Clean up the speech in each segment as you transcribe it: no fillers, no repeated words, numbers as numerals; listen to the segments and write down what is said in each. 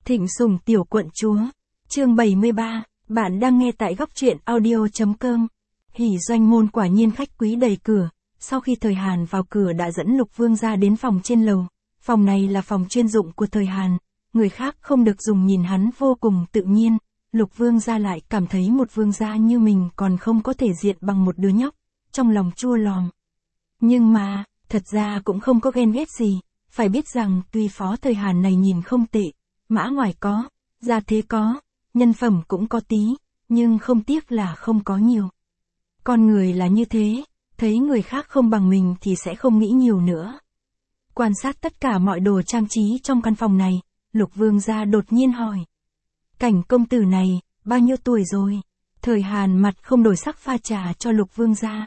Thịnh Sủng tiểu quận chúa. Chương 73, bạn đang nghe tại góc truyện audio.com. Hỉ Doanh môn quả nhiên khách quý đầy cửa. Sau khi Thời Hàn vào cửa đã dẫn Lục Vương gia đến phòng trên lầu. Phòng này là phòng chuyên dụng của Thời Hàn, người khác không được dùng, nhìn hắn vô cùng tự nhiên. Lục Vương gia lại cảm thấy một vương gia như mình còn không có thể diện bằng một đứa nhóc, trong lòng chua lòm. Nhưng mà, thật ra cũng không có ghen ghét gì, phải biết rằng tuy Phó Thời Hàn này nhìn không tệ, mã ngoài có, gia thế có, nhân phẩm cũng có tí, nhưng không tiếc là không có nhiều. Con người là như thế, thấy người khác không bằng mình thì sẽ không nghĩ nhiều nữa. Quan sát tất cả mọi đồ trang trí trong căn phòng này, Lục Vương gia đột nhiên hỏi. Cảnh công tử này, bao nhiêu tuổi rồi? Thời Hàn mặt không đổi sắc pha trà cho Lục Vương gia.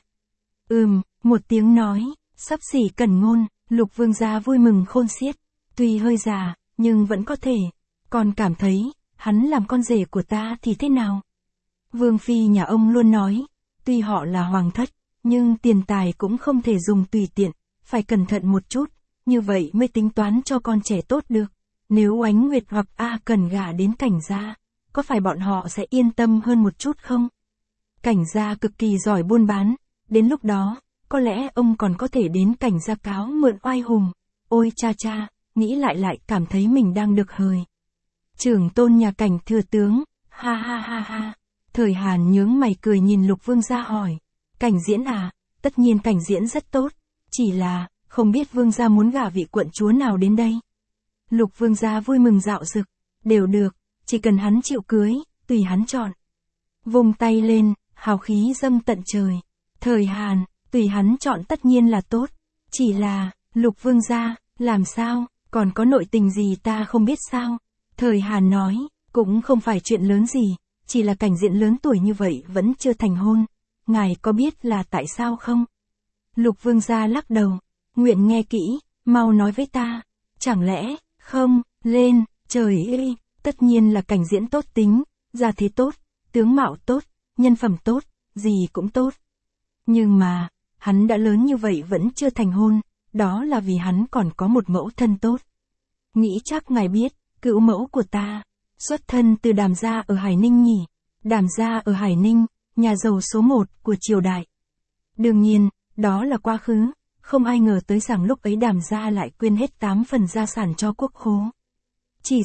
Một tiếng nói, xấp xỉ Cẩn Ngôn. Lục Vương gia vui mừng khôn xiết. Tuy hơi già, nhưng vẫn có thể. Còn cảm thấy, hắn làm con rể của ta thì thế nào? Vương phi nhà ông luôn nói, tuy họ là hoàng thất, nhưng tiền tài cũng không thể dùng tùy tiện, phải cẩn thận một chút, như vậy mới tính toán cho con trẻ tốt được. Nếu Oánh Nguyệt hoặc A Cần gả đến Cảnh gia, có phải bọn họ sẽ yên tâm hơn một chút không? Cảnh gia cực kỳ giỏi buôn bán, đến lúc đó, có lẽ ông còn có thể đến Cảnh gia cáo mượn oai hùng. Ôi cha cha, nghĩ lại cảm thấy mình đang được hời. Trưởng tôn nhà Cảnh thừa tướng, ha ha ha ha. Thời Hàn nhướng mày cười nhìn Lục Vương gia hỏi. Cảnh diễn à, tất nhiên Cảnh diễn rất tốt, chỉ là, không biết Vương gia muốn gả vị quận chúa nào đến đây. Lục Vương gia vui mừng rạo rực, đều được, chỉ cần hắn chịu cưới, tùy hắn chọn. Vung tay lên, hào khí dâng tận trời. Thời Hàn, tùy hắn chọn tất nhiên là tốt, chỉ là, Lục Vương gia, làm sao, còn có nội tình gì ta không biết sao? Thời Hàn nói, cũng không phải chuyện lớn gì, chỉ là Cảnh diễn lớn tuổi như vậy vẫn chưa thành hôn, ngài có biết là tại sao không? Lục Vương gia lắc đầu, nguyện nghe kỹ, mau nói với ta, chẳng lẽ, không, lên, trời ơi, tất nhiên là Cảnh diễn tốt tính, gia thế tốt, tướng mạo tốt, nhân phẩm tốt, gì cũng tốt. Nhưng mà, hắn đã lớn như vậy vẫn chưa thành hôn, đó là vì hắn còn có một mẫu thân tốt. Nghĩ chắc ngài biết, cữu mẫu của ta, xuất thân từ Đàm gia ở Hải Ninh nhỉ? Đàm gia ở Hải Ninh, nhà giàu số 1 của triều đại. Đương nhiên, đó là quá khứ, không ai ngờ tới rằng lúc ấy Đàm gia lại quyên hết 8 phần gia sản cho quốc khố. Chỉ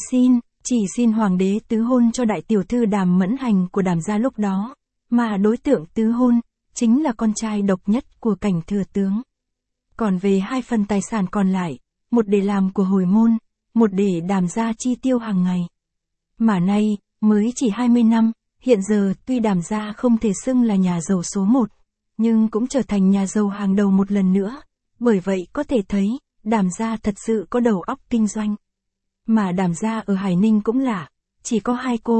xin hoàng đế tứ hôn cho đại tiểu thư Đàm Mẫn Hành của Đàm gia lúc đó, mà đối tượng tứ hôn, chính là con trai độc nhất của Cảnh thừa tướng. Còn về 2 phần tài sản còn lại, một để làm của hồi môn, một để Đàm gia chi tiêu hàng ngày. Mà nay, mới chỉ 20 năm, hiện giờ tuy Đàm gia không thể xưng là nhà giàu số 1, nhưng cũng trở thành nhà giàu hàng đầu một lần nữa. Bởi vậy có thể thấy, Đàm gia thật sự có đầu óc kinh doanh. Mà Đàm gia ở Hải Ninh cũng lạ, chỉ có 2 cô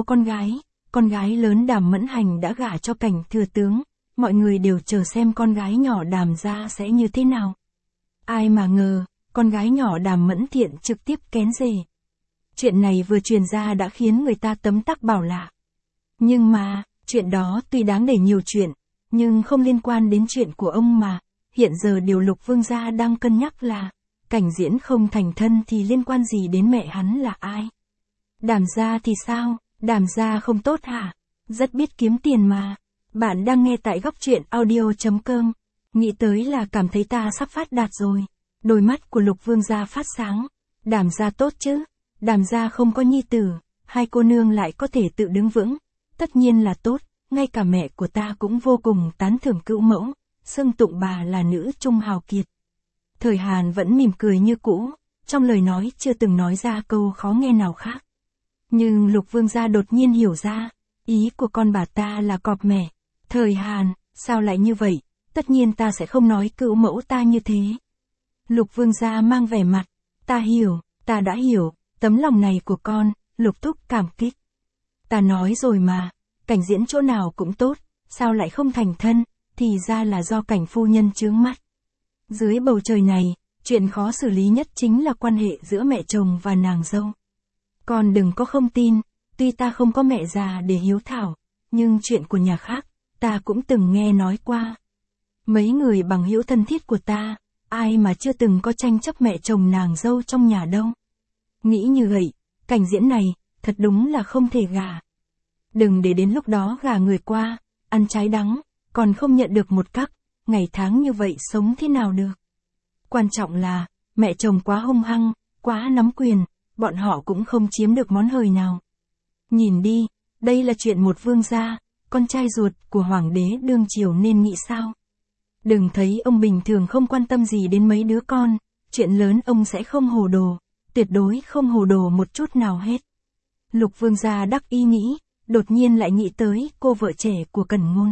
con gái lớn Đàm Mẫn Hành đã gả cho Cảnh thừa tướng, mọi người đều chờ xem con gái nhỏ Đàm gia sẽ như thế nào. Ai mà ngờ, con gái nhỏ Đàm Mẫn Thiện trực tiếp kén rể. Chuyện này vừa truyền ra đã khiến người ta tấm tắc bảo lạ. Nhưng mà, chuyện đó tuy đáng để nhiều chuyện, nhưng không liên quan đến chuyện của ông mà. Hiện giờ điều Lục Vương gia đang cân nhắc là, Cảnh diễn không thành thân thì liên quan gì đến mẹ hắn là ai? Đàm gia thì sao? Đàm gia không tốt hả? Rất biết kiếm tiền mà. Bạn đang nghe tại góc truyện audio.com. Nghĩ tới là cảm thấy ta sắp phát đạt rồi. Đôi mắt của Lục Vương gia phát sáng. Đàm gia tốt chứ? Đàm gia không có nhi tử, 2 cô nương lại có thể tự đứng vững. Tất nhiên là tốt, ngay cả mẹ của ta cũng vô cùng tán thưởng cữu mẫu, xưng tụng bà là nữ trung hào kiệt. Thời Hàn vẫn mỉm cười như cũ, trong lời nói chưa từng nói ra câu khó nghe nào khác. Nhưng Lục Vương gia đột nhiên hiểu ra, ý của con bà ta là cọp mẹ. Thời Hàn, sao lại như vậy? Tất nhiên ta sẽ không nói cữu mẫu ta như thế. Lục Vương gia mang vẻ mặt, ta đã hiểu, tấm lòng này của con, Lục thúc cảm kích. Ta nói rồi mà, Cảnh diễn chỗ nào cũng tốt, sao lại không thành thân, thì ra là do Cảnh phu nhân chướng mắt. Dưới bầu trời này, chuyện khó xử lý nhất chính là quan hệ giữa mẹ chồng và nàng dâu. Con đừng có không tin, tuy ta không có mẹ già để hiếu thảo, nhưng chuyện của nhà khác, ta cũng từng nghe nói qua. Mấy người bằng hữu thân thiết của ta, ai mà chưa từng có tranh chấp mẹ chồng nàng dâu trong nhà đâu. Nghĩ như vậy, Cảnh diễn này, thật đúng là không thể gả. Đừng để đến lúc đó gả người qua, ăn trái đắng, còn không nhận được một cắc, ngày tháng như vậy sống thế nào được. Quan trọng là, mẹ chồng quá hung hăng, quá nắm quyền, bọn họ cũng không chiếm được món hời nào. Nhìn đi, đây là chuyện một vương gia, con trai ruột của hoàng đế đương triều nên nghĩ sao. Đừng thấy ông bình thường không quan tâm gì đến mấy đứa con, chuyện lớn ông sẽ không hồ đồ, tuyệt đối không hồ đồ một chút nào hết. Lục vương gia đắc ý nghĩ, đột nhiên lại nghĩ tới cô vợ trẻ của Cẩn Ngôn.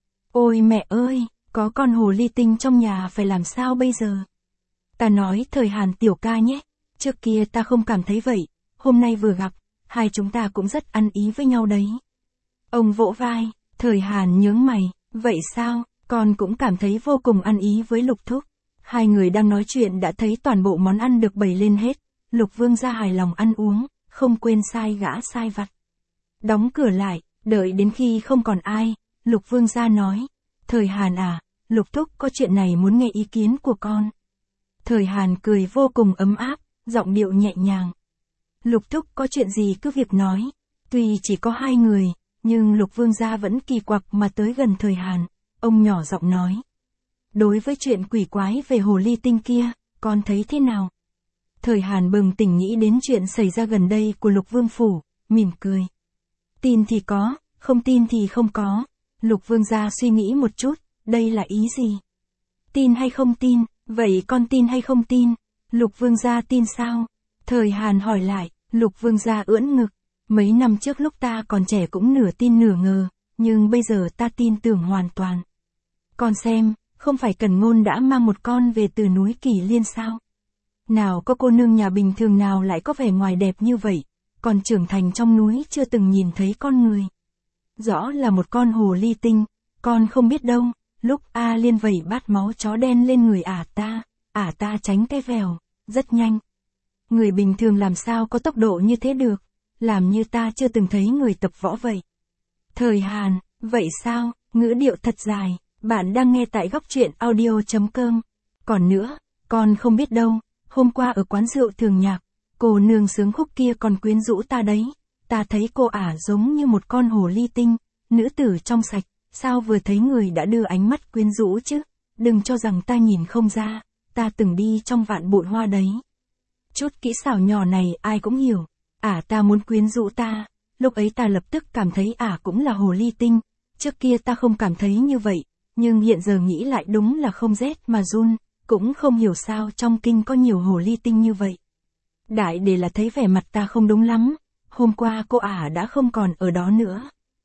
Ôi mẹ ơi, có con hồ ly tinh trong nhà phải làm sao bây giờ? Ta nói Thời Hàn tiểu ca nhé, trước kia ta không cảm thấy vậy, hôm nay vừa gặp, hai chúng ta cũng rất ăn ý với nhau đấy. Ông vỗ vai, Thời Hàn nhướng mày, vậy sao, con cũng cảm thấy vô cùng ăn ý với Lục thúc. Hai người đang nói chuyện đã thấy toàn bộ món ăn được bày lên hết, Lục vương gia hài lòng ăn uống, không quên sai gã sai vặt. Đóng cửa lại, đợi đến khi không còn ai, Lục vương gia nói, Thời Hàn à, Lục thúc có chuyện này muốn nghe ý kiến của con. Thời Hàn cười vô cùng ấm áp, giọng điệu nhẹ nhàng. Lục thúc có chuyện gì cứ việc nói. Tuy chỉ có hai người, nhưng Lục vương gia vẫn kỳ quặc mà tới gần Thời Hàn, ông nhỏ giọng nói. Đối với chuyện quỷ quái về hồ ly tinh kia, con thấy thế nào? Thời Hàn bừng tỉnh nghĩ đến chuyện xảy ra gần đây của Lục vương phủ, mỉm cười. Tin thì có, không tin thì không có. Lục vương gia suy nghĩ một chút, đây là ý gì? Tin hay không tin, vậy con tin hay không tin? Lục vương gia tin sao? Thời Hàn hỏi lại, Lục vương gia ưỡn ngực. Mấy năm trước lúc ta còn trẻ cũng nửa tin nửa ngờ, nhưng bây giờ ta tin tưởng hoàn toàn. Con xem, không phải Cẩn Ngôn đã mang một con về từ núi Kỳ Liên sao? Nào có cô nương nhà bình thường nào lại có vẻ ngoài đẹp như vậy, còn trưởng thành trong núi chưa từng nhìn thấy con người. Rõ là một con hồ ly tinh, con không biết đâu, lúc A Liên vẩy bát máu chó đen lên người ả ta tránh cái vèo, rất nhanh. Người bình thường làm sao có tốc độ như thế được, làm như ta chưa từng thấy người tập võ vậy. Thời Hàn, vậy sao, ngữ điệu thật dài, bạn đang nghe tại góc truyện audio.com. Còn nữa, con không biết đâu, hôm qua ở quán rượu Thường Nhạc, cô nương sướng khúc kia còn quyến rũ ta đấy, ta thấy cô ả giống như một con hồ ly tinh, nữ tử trong sạch, sao vừa thấy người đã đưa ánh mắt quyến rũ chứ, đừng cho rằng ta nhìn không ra, ta từng đi trong vạn bụi hoa đấy. Chút kỹ xảo nhỏ này ai cũng hiểu, ta muốn quyến rũ ta, lúc ấy ta lập tức cảm thấy cũng là hồ ly tinh, trước kia ta không cảm thấy như vậy, nhưng hiện giờ nghĩ lại đúng là không rét mà run, cũng không hiểu sao trong kinh có nhiều hồ ly tinh như vậy. Đại để là thấy vẻ mặt ta không đúng lắm, hôm qua cô đã không còn ở đó nữa.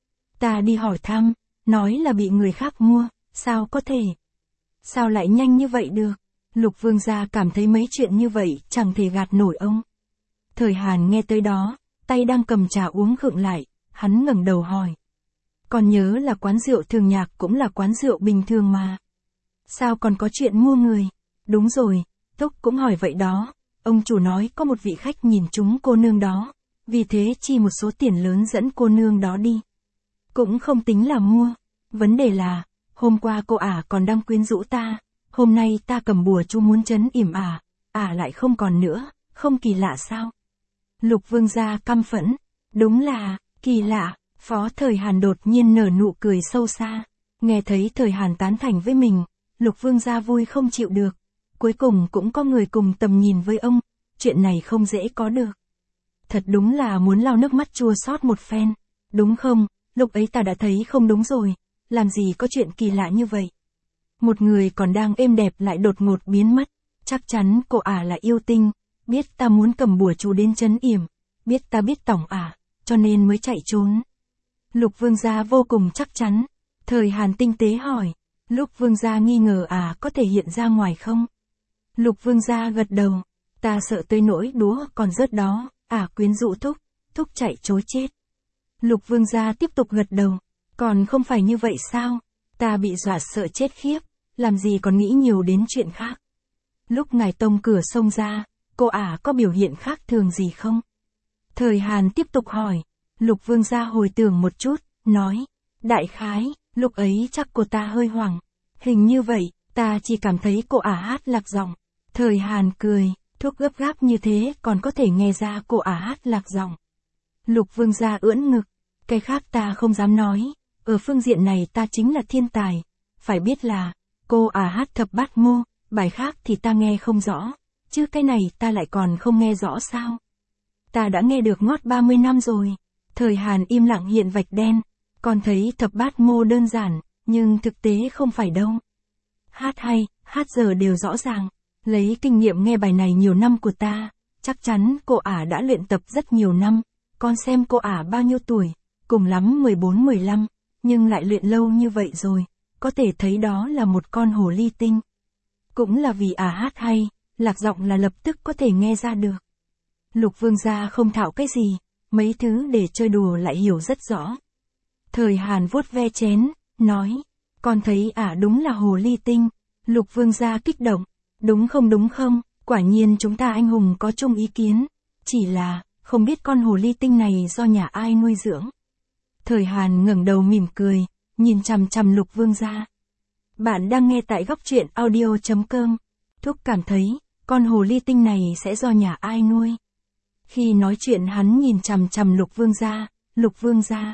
Ta đi hỏi thăm, nói là bị người khác mua, sao có thể? Sao lại nhanh như vậy được? Lục vương gia cảm thấy mấy chuyện như vậy chẳng thể gạt nổi ông. Thời Hàn nghe tới đó, tay đang cầm trà uống khựng lại, hắn ngẩng đầu hỏi. Còn nhớ là quán rượu Thường Nhạc cũng là quán rượu bình thường mà. Sao còn có chuyện mua người? Đúng rồi, Thúc cũng hỏi vậy đó, ông chủ nói có một vị khách nhìn trúng cô nương đó, vì thế chi một số tiền lớn dẫn cô nương đó đi. Cũng không tính là mua, vấn đề là, hôm qua cô còn đang quyến rũ ta, hôm nay ta cầm bùa chú muốn trấn yểm lại không còn nữa, không kỳ lạ sao? Lục vương gia căm phẫn, đúng là, kỳ lạ, Phó Thời Hàn đột nhiên nở nụ cười sâu xa, nghe thấy Thời Hàn tán thành với mình, Lục vương gia vui không chịu được, cuối cùng cũng có người cùng tầm nhìn với ông, chuyện này không dễ có được. Thật đúng là muốn lau nước mắt chua xót một phen, đúng không, lúc ấy ta đã thấy không đúng rồi, làm gì có chuyện kỳ lạ như vậy. Một người còn đang êm đẹp lại đột ngột biến mất, chắc chắn cô là yêu tinh, biết ta muốn cầm bùa chú đến trấn yểm, biết ta biết tổng cho nên mới chạy trốn. Lục vương gia vô cùng chắc chắn, Thời Hàn tinh tế hỏi, lúc vương gia nghi ngờ có thể hiện ra ngoài không? Lục vương gia gật đầu, ta sợ tới nỗi đúa còn rớt đó, quyến rũ Thúc chạy chối chết. Lục vương gia tiếp tục gật đầu, còn không phải như vậy sao, ta bị dọa sợ chết khiếp, làm gì còn nghĩ nhiều đến chuyện khác. Lúc ngài tông cửa xông ra, cô có biểu hiện khác thường gì không? Thời Hàn tiếp tục hỏi, Lục vương gia hồi tưởng một chút, nói, đại khái, lúc ấy chắc cô ta hơi hoảng, hình như vậy, ta chỉ cảm thấy cô hát lạc giọng. Thời Hàn cười, Thuốc gấp gáp như thế còn có thể nghe ra cô hát lạc giọng. Lục Vương gia ưỡn ngực. Cái khác ta không dám nói, ở phương diện này ta chính là thiên tài. Phải biết là, cô hát thập bát mô, bài khác thì ta nghe không rõ, chứ cái này ta lại còn không nghe rõ sao. Ta đã nghe được ngót 30 năm rồi. Thời Hàn im lặng hiện vạch đen, còn thấy thập bát mô đơn giản, nhưng thực tế không phải đâu. Hát hay, hát giờ đều rõ ràng, lấy kinh nghiệm nghe bài này nhiều năm của ta, chắc chắn cô đã luyện tập rất nhiều năm. Con xem cô bao nhiêu tuổi, cùng lắm 14-15, nhưng lại luyện lâu như vậy rồi, có thể thấy đó là một con hồ ly tinh. Cũng là vì hát hay, lạc giọng là lập tức có thể nghe ra được. Lục Vương gia không thạo cái gì, mấy thứ để chơi đùa lại hiểu rất rõ. Thời Hàn vuốt ve chén, nói, con thấy đúng là hồ ly tinh. Lục Vương gia kích động, đúng không, quả nhiên chúng ta anh hùng có chung ý kiến, chỉ là, không biết con hồ ly tinh này do nhà ai nuôi dưỡng. Thời Hàn ngẩng đầu mỉm cười, nhìn chằm chằm Lục Vương gia. Bạn đang nghe tại góc truyện audio.com. Thúc cảm thấy, con hồ ly tinh này sẽ do nhà ai nuôi. Khi nói chuyện hắn nhìn chằm chằm Lục Vương gia.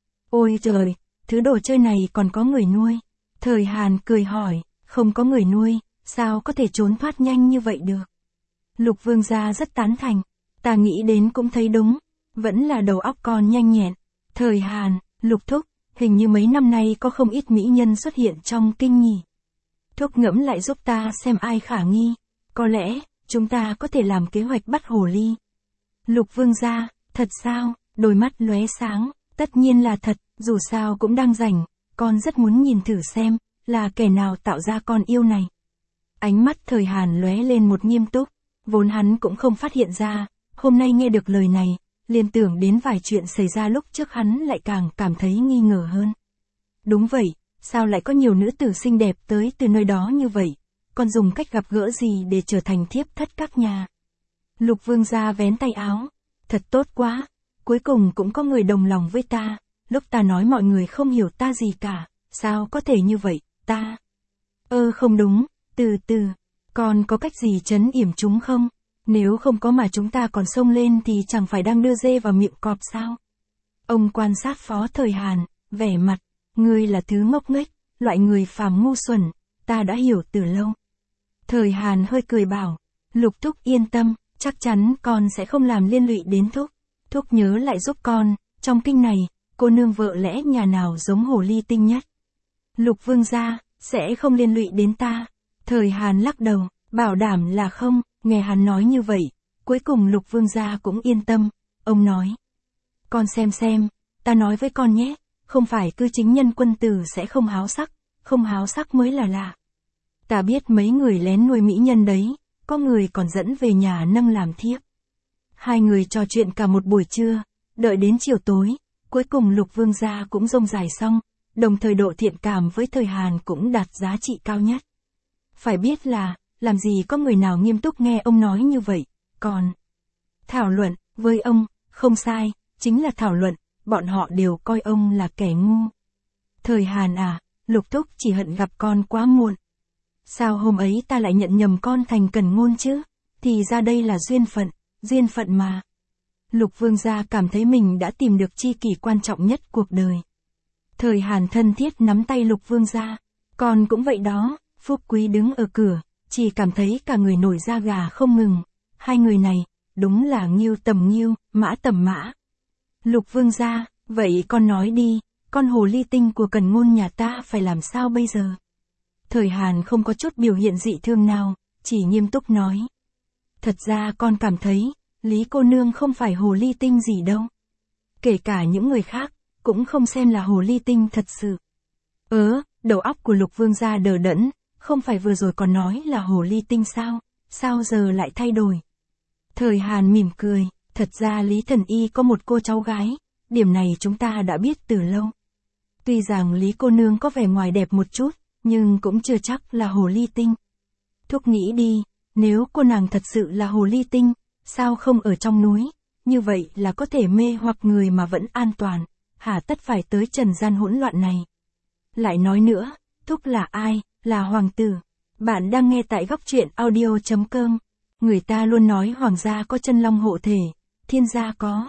Ôi trời, thứ đồ chơi này còn có người nuôi. Thời Hàn cười hỏi, không có người nuôi, sao có thể trốn thoát nhanh như vậy được. Lục Vương gia rất tán thành, ta nghĩ đến cũng thấy đúng, vẫn là đầu óc con nhanh nhẹn. Thời Hàn, Lục thúc, hình như mấy năm nay có không ít mỹ nhân xuất hiện trong kinh nhỉ. Thúc ngẫm lại giúp ta xem ai khả nghi, có lẽ, chúng ta có thể làm kế hoạch bắt hồ ly. Lục Vương gia, thật sao, đôi mắt lóe sáng, tất nhiên là thật, dù sao cũng đang rảnh, con rất muốn nhìn thử xem, là kẻ nào tạo ra con yêu này. Ánh mắt Thời Hàn lóe lên một nghiêm túc, vốn hắn cũng không phát hiện ra, hôm nay nghe được lời này, liền tưởng đến vài chuyện xảy ra lúc trước hắn lại càng cảm thấy nghi ngờ hơn. Đúng vậy, sao lại có nhiều nữ tử xinh đẹp tới từ nơi đó như vậy, còn dùng cách gặp gỡ gì để trở thành thiếp thất các nhà. Lục Vương gia vén tay áo, thật tốt quá, cuối cùng cũng có người đồng lòng với ta, lúc ta nói mọi người không hiểu ta gì cả, sao có thể như vậy, ta. Không đúng, từ từ, còn có cách gì trấn yểm chúng không? Nếu không có mà chúng ta còn xông lên thì chẳng phải đang đưa dê vào miệng cọp sao? Ông quan sát Phó Thời Hàn, vẻ mặt, ngươi là thứ ngốc nghếch, loại người phàm ngu xuẩn, ta đã hiểu từ lâu. Thời Hàn hơi cười bảo, Lục thúc yên tâm, chắc chắn con sẽ không làm liên lụy đến thúc. Thúc nhớ lại giúp con, trong kinh này, cô nương vợ lẽ nhà nào giống hồ ly tinh nhất. Lục Vương gia, sẽ không liên lụy đến ta. Thời Hàn lắc đầu, bảo đảm là không. Nghe hắn nói như vậy, cuối cùng Lục Vương gia cũng yên tâm, ông nói. Con xem, ta nói với con nhé, không phải cứ chính nhân quân tử sẽ không háo sắc mới là lạ. Ta biết mấy người lén nuôi mỹ nhân đấy, có người còn dẫn về nhà nâng làm thiếp. Hai người trò chuyện cả một buổi trưa, đợi đến chiều tối, cuối cùng Lục Vương gia cũng rông dài xong, đồng thời độ thiện cảm với Thời Hàn cũng đạt giá trị cao nhất. Phải biết là, làm gì có người nào nghiêm túc nghe ông nói như vậy, còn thảo luận, với ông, không sai, chính là thảo luận, bọn họ đều coi ông là kẻ ngu. Thời Hàn Lục thúc chỉ hận gặp con quá muộn. Sao hôm ấy ta lại nhận nhầm con thành Cần Ngôn chứ, thì ra đây là duyên phận mà. Lục Vương gia cảm thấy mình đã tìm được tri kỷ quan trọng nhất cuộc đời. Thời Hàn thân thiết nắm tay Lục Vương gia, con cũng vậy đó, Phúc Quý đứng ở cửa. Chỉ cảm thấy cả người nổi da gà không ngừng. Hai người này, đúng là Ngưu tầm Ngưu, Mã tầm Mã. Lục Vương gia, vậy con nói đi, con hồ ly tinh của Cần Ngôn nhà ta phải làm sao bây giờ? Thời Hàn không có chút biểu hiện dị thương nào, chỉ nghiêm túc nói. Thật ra con cảm thấy, Lý cô nương không phải hồ ly tinh gì đâu. Kể cả những người khác, cũng không xem là hồ ly tinh thật sự. Đầu óc của Lục Vương gia đờ đẫn. Không phải vừa rồi còn nói là hồ ly tinh sao, sao giờ lại thay đổi? Thời Hàn mỉm cười, thật ra Lý Thần Y có một cô cháu gái, điểm này chúng ta đã biết từ lâu. Tuy rằng Lý cô nương có vẻ ngoài đẹp một chút, nhưng cũng chưa chắc là hồ ly tinh. Thúc nghĩ đi, nếu cô nàng thật sự là hồ ly tinh, sao không ở trong núi, như vậy là có thể mê hoặc người mà vẫn an toàn, hà tất phải tới trần gian hỗn loạn này. Lại nói nữa, Thúc là ai? Là hoàng tử. Bạn đang nghe tại góc truyện audio.com. Người ta luôn nói hoàng gia có chân long hộ thể, thiên gia có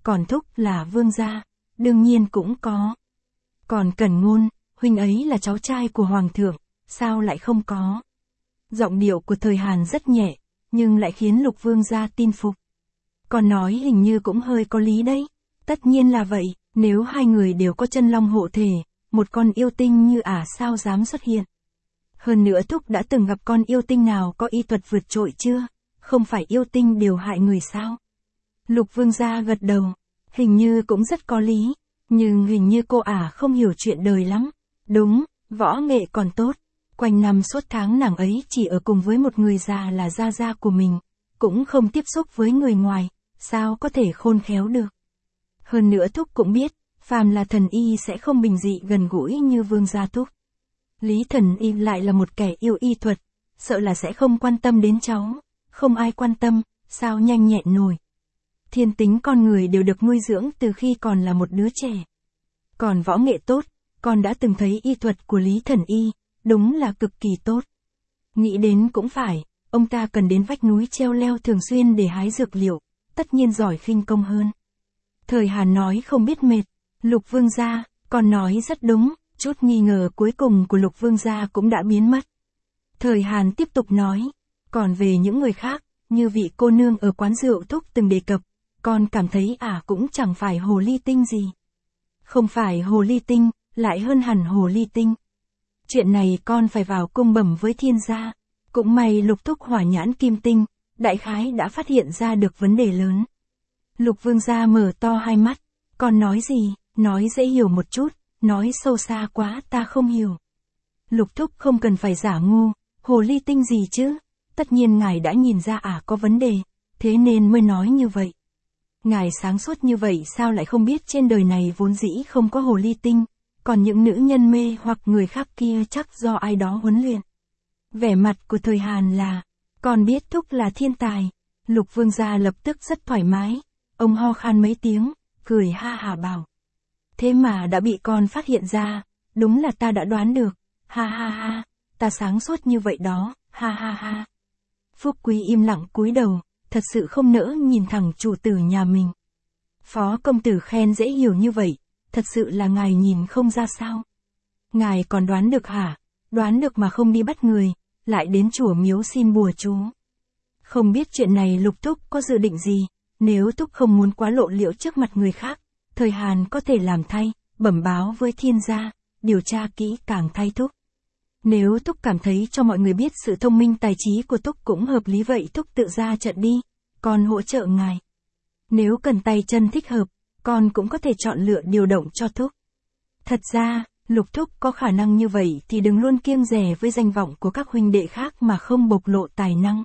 còn Thúc là vương gia, đương nhiên cũng có. Còn Cẩn Ngôn, huynh ấy là cháu trai của hoàng thượng, sao lại không có? Giọng điệu của Thời Hàn rất nhẹ, nhưng lại khiến Lục vương gia tin phục. Còn nói hình như cũng hơi có lý đấy. Tất nhiên là vậy, nếu hai người đều có chân long hộ thể, một con yêu tinh như ả sao dám xuất hiện. Hơn nữa Thúc đã từng gặp con yêu tinh nào có y thuật vượt trội chưa? Không phải yêu tinh đều hại người sao? Lục vương gia gật đầu, hình như cũng rất có lý, nhưng hình như cô ả không hiểu chuyện đời lắm. Đúng, võ nghệ còn tốt, quanh năm suốt tháng nàng ấy chỉ ở cùng với một người già là gia gia của mình, cũng không tiếp xúc với người ngoài, sao có thể khôn khéo được. Hơn nữa Thúc cũng biết, phàm là thần y sẽ không bình dị gần gũi như vương gia Thúc. Lý thần y lại là một kẻ yêu y thuật, sợ là sẽ không quan tâm đến cháu, không ai quan tâm, sao nhanh nhẹn nổi. Thiên tính con người đều được nuôi dưỡng từ khi còn là một đứa trẻ. Còn võ nghệ tốt, con đã từng thấy y thuật của Lý thần y, đúng là cực kỳ tốt. Nghĩ đến cũng phải, ông ta cần đến vách núi treo leo thường xuyên để hái dược liệu, tất nhiên giỏi khinh công hơn. Thời Hàn nói không biết mệt, Lục vương gia, con nói rất đúng, chút nghi ngờ cuối cùng của Lục vương gia cũng đã biến mất. Thời Hàn tiếp tục nói, còn về những người khác, như vị cô nương ở quán rượu Thúc từng đề cập, con cảm thấy ả cũng chẳng phải hồ ly tinh gì. Không phải hồ ly tinh, lại hơn hẳn hồ ly tinh. Chuyện này con phải vào cung bẩm với thiên gia. Cũng may Lục Thúc hỏa nhãn kim tinh, đại khái đã phát hiện ra được vấn đề lớn. Lục vương gia mở to hai mắt, con nói gì, nói dễ hiểu một chút, nói sâu xa quá ta không hiểu. Lục Thúc không cần phải giả ngu, hồ ly tinh gì chứ, tất nhiên ngài đã nhìn ra ả có vấn đề, thế nên mới nói như vậy. Ngài sáng suốt như vậy sao lại không biết trên đời này vốn dĩ không có hồ ly tinh, còn những nữ nhân mê hoặc người khác kia chắc do ai đó huấn luyện. Vẻ mặt của Thời Hàn là, con biết Thúc là thiên tài. Lục vương gia lập tức rất thoải mái, ông ho khan mấy tiếng, cười ha hả bảo. Thế mà đã bị con phát hiện ra, đúng là ta đã đoán được, ha ha ha, ta sáng suốt như vậy đó, ha ha ha. Phúc Quý im lặng cúi đầu, thật sự không nỡ nhìn thẳng chủ tử nhà mình. Phó công tử khen dễ hiểu như vậy, thật sự là ngài nhìn không ra sao. Ngài còn đoán được hả? Đoán được mà không đi bắt người, lại đến chùa miếu xin bùa chú. Không biết chuyện này Lục Thúc có dự định gì, nếu Thúc không muốn quá lộ liễu trước mặt người khác, Thời Hàn có thể làm thay, bẩm báo với thiên gia, điều tra kỹ càng thay Thúc. Nếu Thúc cảm thấy cho mọi người biết sự thông minh tài trí của Thúc cũng hợp lý vậy Thúc tự ra trận đi, con hỗ trợ ngài. Nếu cần tay chân thích hợp, con cũng có thể chọn lựa điều động cho Thúc. Thật ra, Lục Thúc có khả năng như vậy thì đừng luôn kiêng dè với danh vọng của các huynh đệ khác mà không bộc lộ tài năng.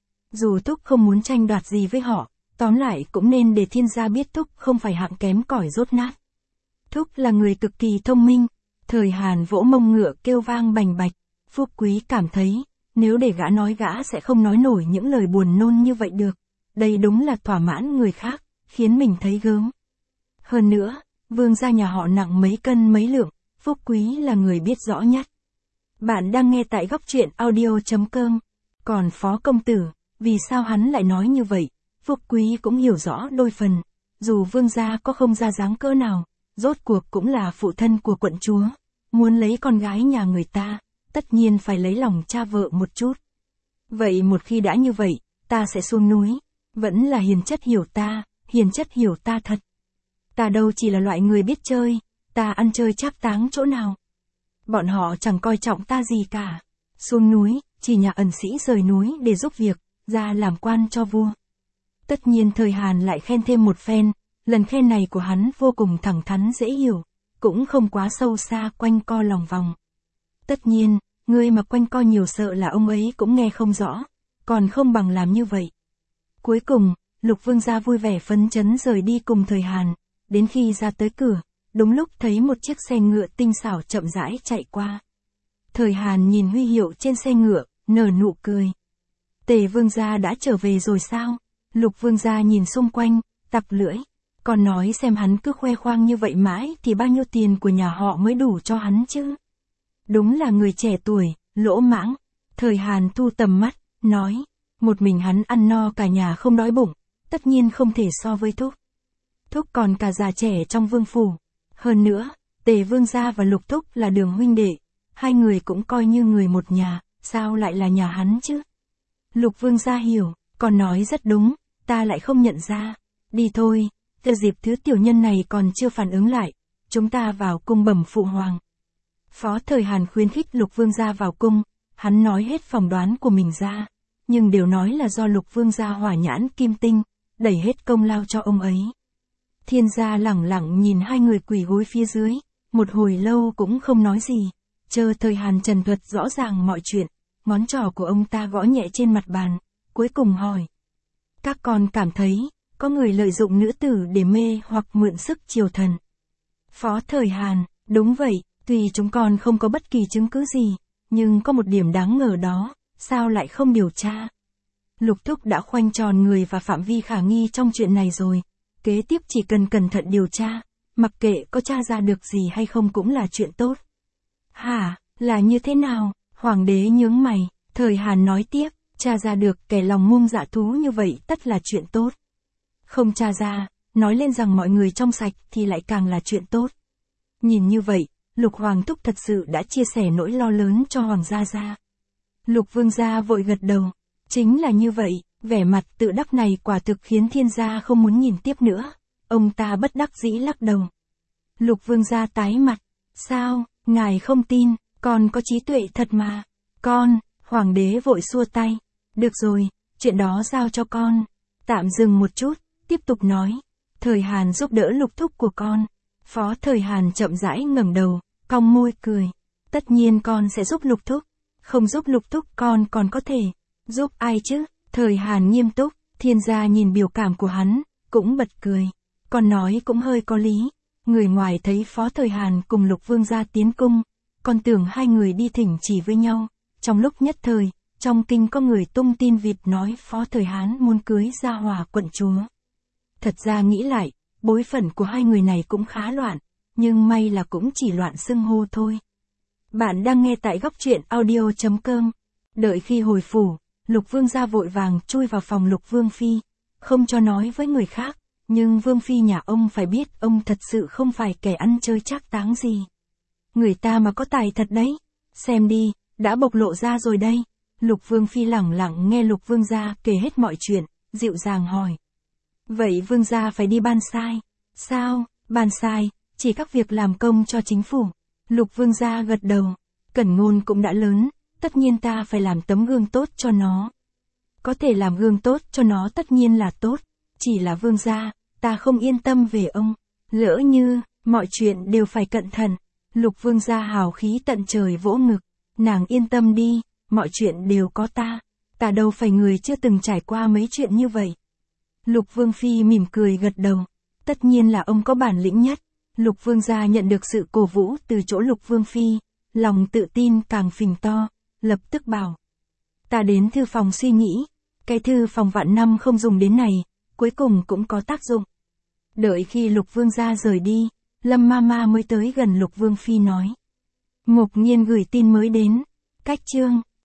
Dù Thúc không muốn tranh đoạt gì với họ, tóm lại cũng nên để thiên gia biết Thúc không phải hạng kém cỏi dốt nát. Thúc là người cực kỳ thông minh. Thời Hàn vỗ mông ngựa kêu vang bành bạch. Phúc Quý cảm thấy, nếu để gã nói gã sẽ không nói nổi những lời buồn nôn như vậy được. Đây đúng là thỏa mãn người khác, khiến mình thấy gớm. Hơn nữa, vương gia nhà họ nặng mấy cân mấy lượng, Phúc Quý là người biết rõ nhất. Bạn đang nghe tại góc truyện audio.com. Còn Phó công tử, vì sao hắn lại nói như vậy? Phúc Quý cũng hiểu rõ đôi phần. Dù vương gia có không ra dáng cỡ nào, rốt cuộc cũng là phụ thân của quận chúa. Muốn lấy con gái nhà người ta, tất nhiên phải lấy lòng cha vợ một chút. Vậy một khi đã như vậy, ta sẽ xuống núi. Vẫn là hiền chất hiểu ta thật. Ta đâu chỉ là loại người biết chơi, ta ăn chơi trác táng chỗ nào. Bọn họ chẳng coi trọng ta gì cả. Xuống núi, chỉ nhà ẩn sĩ rời núi để giúp việc, ra làm quan cho vua. Tất nhiên Thời Hàn lại khen thêm một phen, lần khen này của hắn vô cùng thẳng thắn dễ hiểu, cũng không quá sâu xa quanh co lòng vòng. Tất nhiên, ngươi mà quanh co nhiều sợ là ông ấy cũng nghe không rõ, còn không bằng làm như vậy. Cuối cùng, Lục vương gia vui vẻ phấn chấn rời đi cùng Thời Hàn, đến khi ra tới cửa, đúng lúc thấy một chiếc xe ngựa tinh xảo chậm rãi chạy qua. Thời Hàn nhìn huy hiệu trên xe ngựa, nở nụ cười. Tề vương gia đã trở về rồi sao? Lục vương gia nhìn xung quanh, tặc lưỡi. Còn nói xem hắn cứ khoe khoang như vậy mãi thì bao nhiêu tiền của nhà họ mới đủ cho hắn chứ? Đúng là người trẻ tuổi, lỗ mãng. Thời Hàn thu tầm mắt, nói. Một mình hắn ăn no cả nhà không đói bụng, tất nhiên không thể so với Thúc. Thúc còn cả già trẻ trong vương phủ. Hơn nữa, Tề vương gia và Lục thúc là đường huynh đệ, hai người cũng coi như người một nhà, sao lại là nhà hắn chứ? Lục vương gia hiểu, còn nói rất đúng, ta lại không nhận ra. Đi thôi, từ dịp thứ tiểu nhân này còn chưa phản ứng lại, chúng ta vào cung bẩm phụ hoàng. Phó Thời Hàn khuyến khích Lục vương gia vào cung, hắn nói hết phỏng đoán của mình ra, nhưng đều nói là do Lục vương gia hỏa nhãn kim tinh, đẩy hết công lao cho ông ấy. Thiên gia lẳng lặng nhìn hai người quỳ gối phía dưới, một hồi lâu cũng không nói gì, chờ Thời Hàn trần thuật rõ ràng mọi chuyện, ngón trỏ của ông ta gõ nhẹ trên mặt bàn, cuối cùng hỏi. Các con cảm thấy, có người lợi dụng nữ tử để mê hoặc mượn sức triều thần. Phó Thời Hàn, đúng vậy, tuy chúng con không có bất kỳ chứng cứ gì, nhưng có một điểm đáng ngờ đó, sao lại không điều tra? Lục thúc đã khoanh tròn người và phạm vi khả nghi trong chuyện này rồi, kế tiếp chỉ cần cẩn thận điều tra, mặc kệ có tra ra được gì hay không cũng là chuyện tốt. Hả, là như thế nào? Hoàng đế nhướng mày, Thời Hàn nói tiếp, tra ra được kẻ lòng ngông dạ thú như vậy tất là chuyện tốt. Không tra ra, nói lên rằng mọi người trong sạch thì lại càng là chuyện tốt. Nhìn như vậy, Lục Hoàng thúc thật sự đã chia sẻ nỗi lo lớn cho Hoàng gia gia. Lục vương gia vội gật đầu, chính là như vậy, vẻ mặt tự đắc này quả thực khiến thiên gia không muốn nhìn tiếp nữa. Ông ta bất đắc dĩ lắc đầu. Lục vương gia tái mặt, sao, ngài không tin, con có trí tuệ thật mà. Con, Hoàng đế vội xua tay, được rồi, chuyện đó giao cho con. Tạm dừng một chút, tiếp tục nói, Thời Hàn giúp đỡ Lục thúc của con. Phó Thời Hàn chậm rãi ngẩng đầu, cong môi cười. Tất nhiên con sẽ giúp Lục thúc, không giúp Lục thúc con còn có thể. Giúp ai chứ? Thời Hàn nghiêm túc, thiên gia nhìn biểu cảm của hắn, cũng bật cười. Con nói cũng hơi có lý. Người ngoài thấy Phó Thời Hàn cùng Lục vương gia tiến cung, còn tưởng hai người đi thỉnh chỉ với nhau. Trong lúc nhất thời, trong kinh có người tung tin vịt nói Phó Thời Hán muốn cưới Gia Hòa quận chúa. Thật ra nghĩ lại, bối phận của hai người này cũng khá loạn, nhưng may là cũng chỉ loạn xưng hô thôi. Bạn đang nghe tại góc truyện audio.com. Đợi khi hồi phủ, Lục vương gia vội vàng chui vào phòng Lục vương phi, không cho nói với người khác, nhưng vương phi nhà ông phải biết ông thật sự không phải kẻ ăn chơi trác táng gì. Người ta mà có tài thật đấy, xem đi, đã bộc lộ ra rồi đây. Lục vương phi lẳng lặng nghe Lục vương gia kể hết mọi chuyện, dịu dàng hỏi. Vậy vương gia phải đi ban sai? Sao, ban sai, chỉ các việc làm công cho chính phủ. Lục vương gia gật đầu, Cẩn Ngôn cũng đã lớn, tất nhiên ta phải làm tấm gương tốt cho nó. Có thể làm gương tốt cho nó tất nhiên là tốt, chỉ là vương gia, ta không yên tâm về ông. Lỡ như, mọi chuyện đều phải cẩn thận. Lục vương gia hào khí tận trời vỗ ngực, nàng yên tâm đi, mọi chuyện đều có ta đâu phải người chưa từng trải qua mấy chuyện như vậy. Lục vương phi mỉm cười gật đầu, tất nhiên là ông có bản lĩnh nhất. Lục vương gia nhận được sự cổ vũ từ chỗ Lục vương phi, lòng tự tin càng phình to, lập tức bảo. Ta đến thư phòng suy nghĩ, cái thư phòng vạn năm không dùng đến này, cuối cùng cũng có tác dụng. Đợi khi Lục vương gia rời đi, Lâm Mama mới tới gần Lục vương phi nói. Ngục Nhiên gửi tin mới đến, cách chương.